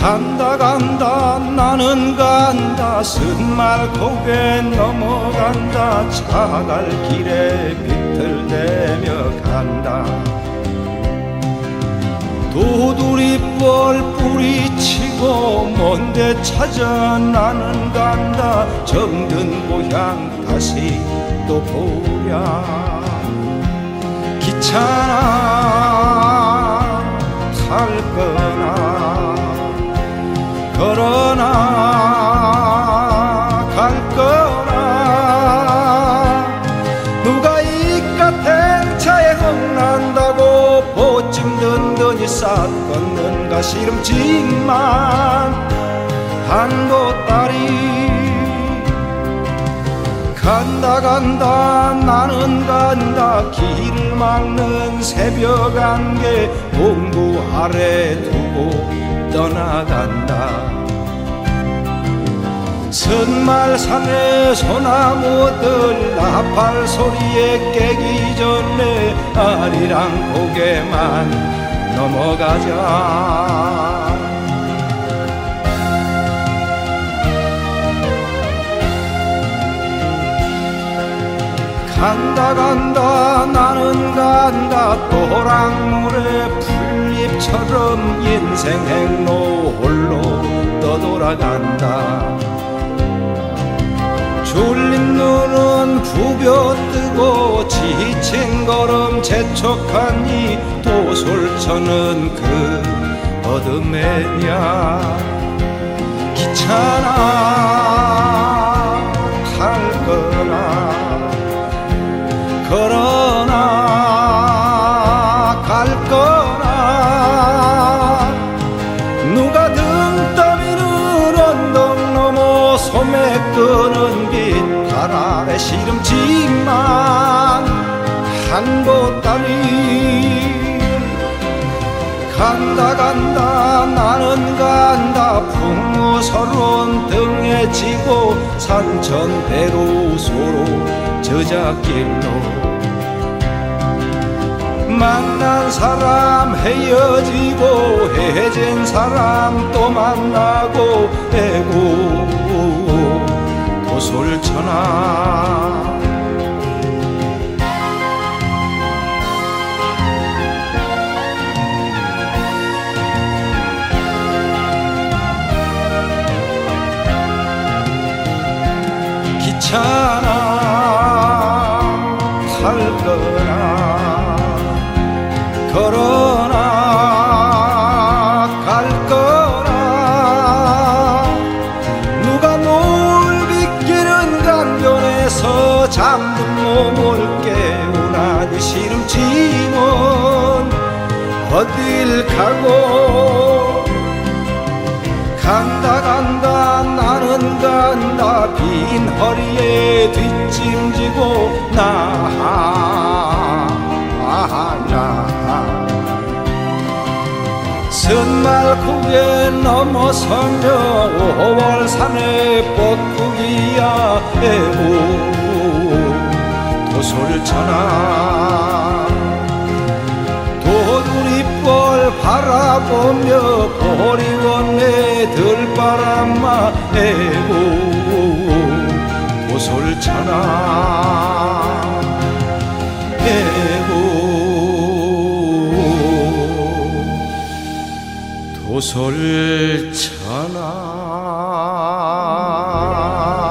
간다 간다 나는 간다 쓴말 고개 넘어간다 차갈 길에 비틀대며 간다 도두리벌 뿌리치고 먼데 찾아 나는 간다 정든 고향 다시 또 보랴 기차나 탈 거나 걸어나 갈 거나 누가 이깟 행차에 흥난다고 보침 든든히 싹 걷는가 시름지만 한 보따리 간다 간다 나는 간다 길을 막는 새벽 안개 봉구 아래 두고 떠나간다 선말산의 소나무들 나팔 소리에 깨기 전에 아리랑 고개만 넘어가자 간다 간다 나는 간다 또랑물의 풀잎처럼 인생 행로 홀로 떠돌아간다 졸린 눈은 부벼뜨고 지친 걸음 재촉하니 도솔천은 그 어둠에야 기차나 탈 거나 걸어나 갈 거나 누가 등 떠미는 언덕 넘어 소매 끄는 빛 달 아래 시름지만 한 보따리 간다 간다 나는 간다 풍무서론 등에 지고 산천대로 소로 저작길로 만난 사람 헤어지고 헤어진 사람 또 만나고 에고 도솔천하 기차나 탈 거나 걸어나 갈 거나 누가 노을 비끼는 강변에서 잠든 몸을 깨우나니 시름치는 어딜 가고 간다 간다 나는 간다 빈 허리에 뒷짐지고 나 선말 고개 넘어서며 5월 산에 뻗꾸기야 에고 도솔천하 도두리벌 바라보며 보리원에 들바람아 에고 도솔천하 에고 도솔천하